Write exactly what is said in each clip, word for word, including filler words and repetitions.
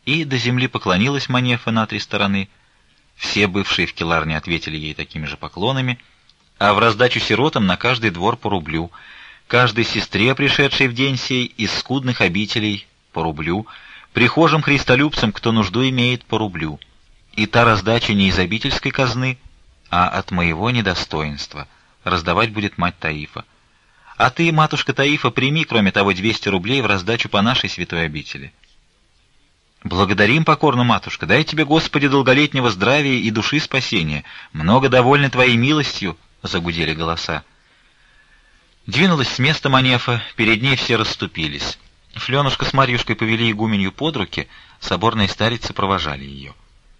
И до земли поклонилась Манефа на три стороны. Все бывшие в келарне ответили ей такими же поклонами, а в раздачу сиротам на каждый двор по рублю, каждой сестре, пришедшей в день сей из скудных обителей, по рублю, прихожим христолюбцам, кто нужду имеет, по рублю. И та раздача не из обительской казны, а от моего недостоинства. Раздавать будет мать Таифа. А ты, матушка Таифа, прими, кроме того, двести рублей в раздачу по нашей святой обители. Благодарим покорно, матушка, дай тебе, Господи, долголетнего здравия и души спасения. Много довольны твоей милостью, — загудели голоса. Двинулась с места Манефа, перед ней все расступились. Фленушка с Марьюшкой повели игуменью под руки, соборные старицы провожали ее.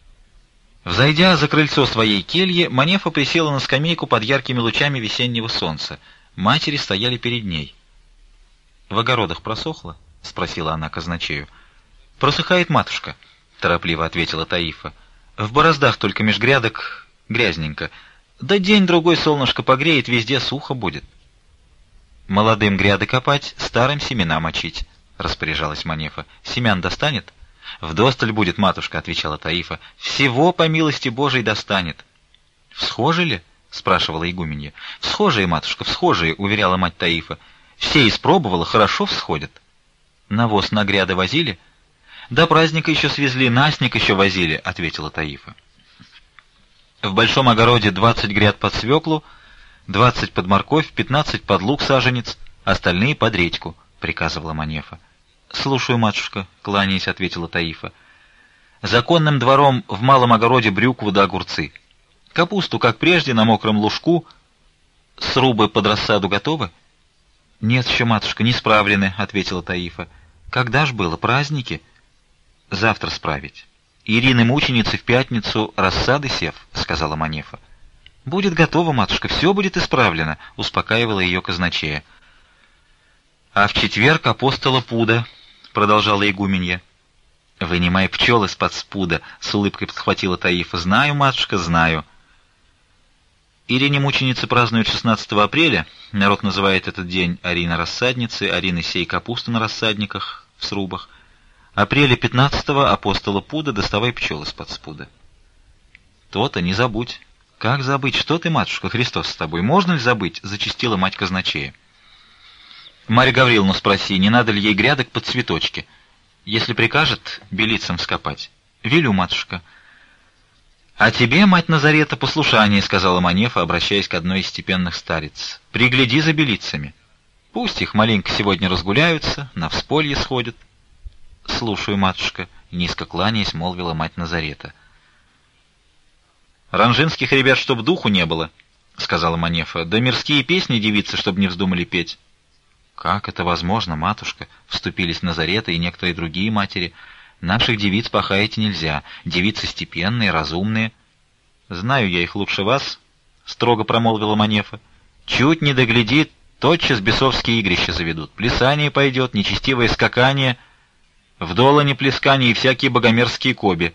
Взойдя за крыльцо своей кельи, Манефа присела на скамейку под яркими лучами весеннего солнца. Матери стояли перед ней. — В огородах просохло? — спросила она казначею. — Просыхает, матушка, — торопливо ответила Таифа. — В бороздах только меж грядок грязненько. Да день-другой солнышко погреет, везде сухо будет. — Молодым гряды копать, старым семена мочить, — распоряжалась Манефа. — Семян достанет? — Вдосталь будет, матушка, — отвечала Таифа. — Всего, по милости Божией, достанет. — Всхожи ли? — спрашивала игуменья. — Всхожие, матушка, всхожие, — уверяла мать Таифа. — Все испробовала, хорошо всходят. — Навоз на гряды возили? — До праздника еще свезли, на снег еще возили, — ответила Таифа. В большом огороде двадцать гряд под свеклу, двадцать под морковь, пятнадцать под лук саженец, остальные под редьку, — приказывала Манефа. — Слушаю, матушка, — кланяясь, ответила Таифа. — Законным двором в малом огороде брюкву да огурцы. Капусту, как прежде, на мокром лужку. Срубы под рассаду готовы? — Нет еще, матушка, не справлены, — ответила Таифа. — Когда ж было, праздники? — Завтра справить. Ирины мученицы в пятницу рассады сев, — сказала Манефа. — Будет готово, матушка, все будет исправлено, — успокаивала ее казначея. — А в четверг апостола пуда, — продолжала игуменья. — Вынимай пчел из-под спуда, — с улыбкой подхватила Таифа. — Знаю, матушка, знаю. Ирине мученицы празднуют шестнадцатого апреля, народ называет этот день Арина рассадницы, Арины сей капусты на рассадниках, в срубах. Апреля пятнадцатого апостола пуда, доставай пчел из-под спуда. То-то, не забудь. Как забыть? Что ты, матушка, Христос с тобой? Можно ли забыть? Зачастила мать казначея. Марья Гавриловна спроси, не надо ли ей грядок под цветочки? Если прикажет, белицам вскопать. Велю, матушка. А тебе, мать Назарета, послушание, сказала Манефа, обращаясь к одной из степенных стариц. Пригляди за белицами. Пусть их маленько сегодня разгуляются, на всполье сходят. Слушаю, матушка, низко кланяясь, молвила мать Назарета. Ранжинских ребят, чтоб духу не было, сказала Манефа, да мирские песни девицы, чтоб не вздумали петь. Как это возможно, матушка? Вступились Назарета и некоторые другие матери. Наших девиц пахаять нельзя, девицы степенные, разумные. Знаю я их лучше вас, строго промолвила Манефа. Чуть не доглядит, тотчас бесовские игрища заведут. Плясание пойдет, нечестивое скакание, вдолане плескание и всякие богомерзкие коби.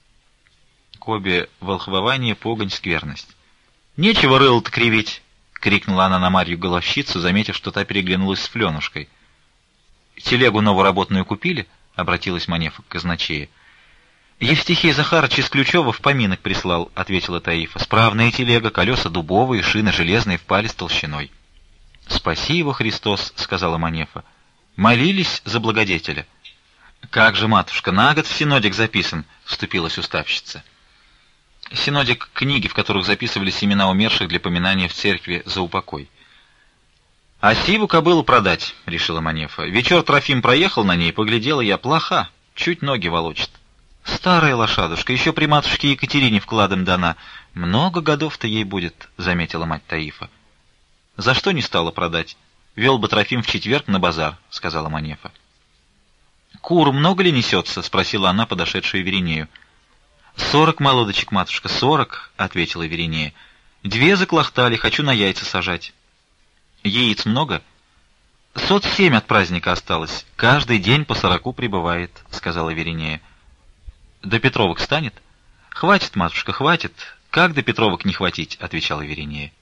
Коби — волхвование, погонь, скверность. Нечего рыло-то кривить, — крикнула она на Марью Головщицу, заметив, что та переглянулась с Фленушкой. Телегу новоработную купили? — обратилась Манефа к казначее. — Евстихий Захарыч из Ключева в поминок прислал, — ответила Таифа. — Справная телега, колеса дубовые, шины железные, в палец толщиной. — Спаси его, Христос, — сказала Манефа. — Молились за благодетеля. — Как же, матушка, на год в синодик записан, — вступилась уставщица. Синодик — книги, в которых записывались имена умерших для поминания в церкви за упокой. — А сиву кобылу продать, — решила Манефа. Вечер Трофим проехал на ней, поглядела я, плоха, чуть ноги волочит. Старая лошадушка, еще при матушке Екатерине вкладом дана. Много годов-то ей будет, — заметила мать Таифа. — За что не стала продать? Вел бы Трофим в четверг на базар, — сказала Манефа. — Кур много ли несется? — спросила она подошедшую Веринею. — Сорок молодочек, матушка, сорок, — ответила Веринея. — Две заклохтали, хочу на яйца сажать. — Яиц много? — Сот семь от праздника осталось. Каждый день по сороку прибывает, — сказала Веринея. — До Петровок станет? — Хватит, матушка, хватит. Как до Петровок не хватить, — отвечала Веринея.